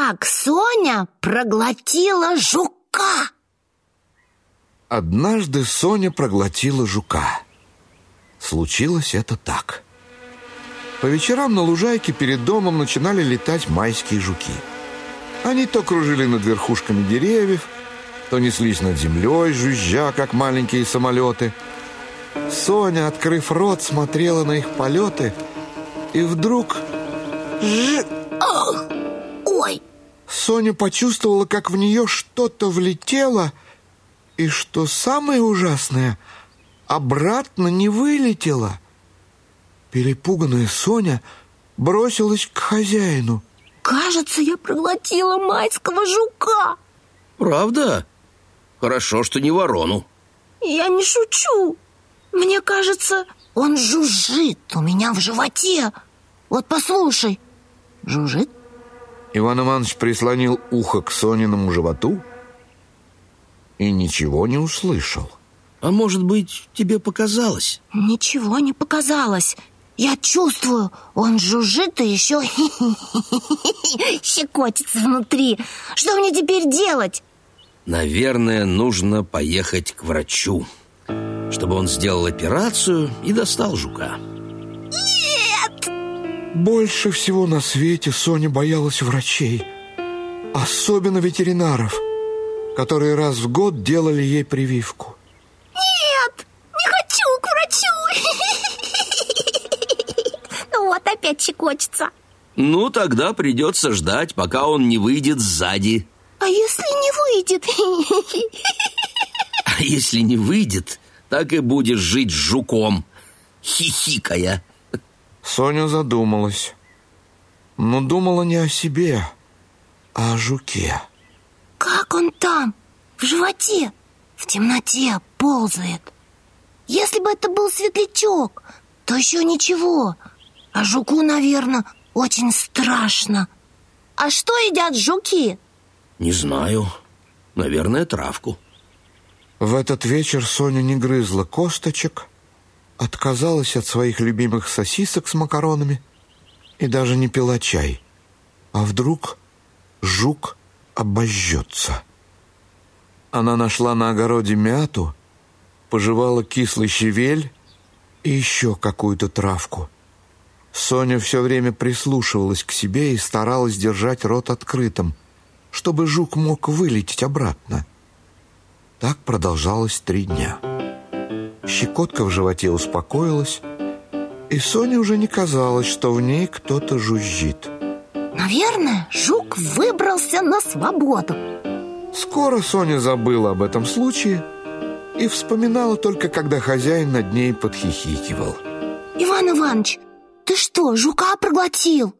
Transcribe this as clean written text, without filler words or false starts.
Как Соня проглотила жука? Однажды Соня проглотила жука. Случилось это так. По вечерам на лужайке перед домом начинали летать майские жуки. Они то кружили над верхушками деревьев, то неслись над землей, жужжа, как маленькие самолеты. Соня, открыв рот, смотрела на их полеты, и вдруг... Ох! Ой! Соня почувствовала, как в нее что-то влетело, и, что самое ужасное, обратно не вылетело. Перепуганная Соня бросилась к хозяину. Кажется, я проглотила майского жука. Правда? Хорошо, что не ворону. Я не шучу. Мне кажется, он жужжит у меня в животе. Вот послушай. Жужжит? Иван Иванович прислонил ухо к Сониному животу и ничего не услышал. А может быть, тебе показалось? Ничего не показалось. Я чувствую, он жужжит и еще щекотится внутри. Что мне теперь делать? Наверное, нужно поехать к врачу, чтобы он сделал операцию и достал жука. Больше всего на свете Соня боялась врачей, особенно ветеринаров, которые раз в год делали ей прививку. Нет, не хочу к врачу. Ну вот, опять щекочется. Ну, тогда придется ждать, пока он не выйдет сзади. А если не выйдет? А если не выйдет, так и будешь жить с жуком, хихикая. Соня задумалась. Но думала не о себе, а о жуке. Как он там, в животе, в темноте ползает? Если бы это был светлячок, то еще ничего. А жуку, наверное, очень страшно. А что едят жуки? Не знаю. Наверное, травку. В этот вечер Соня не грызла косточек, отказалась от своих любимых сосисок с макаронами и даже не пила чай. А вдруг жук обожжется? Она нашла на огороде мяту, пожевала кислый щавель и еще какую-то травку. Соня все время прислушивалась к себе и старалась держать рот открытым, чтобы жук мог вылететь обратно. Так продолжалось 3 дня. Щекотка в животе успокоилась, и Соне уже не казалось, что в ней кто-то жужжит. Наверное, жук выбрался на свободу. Скоро Соня забыла об этом случае и вспоминала только, когда хозяин над ней подхихикивал. Иван Иванович, ты что, жука проглотил?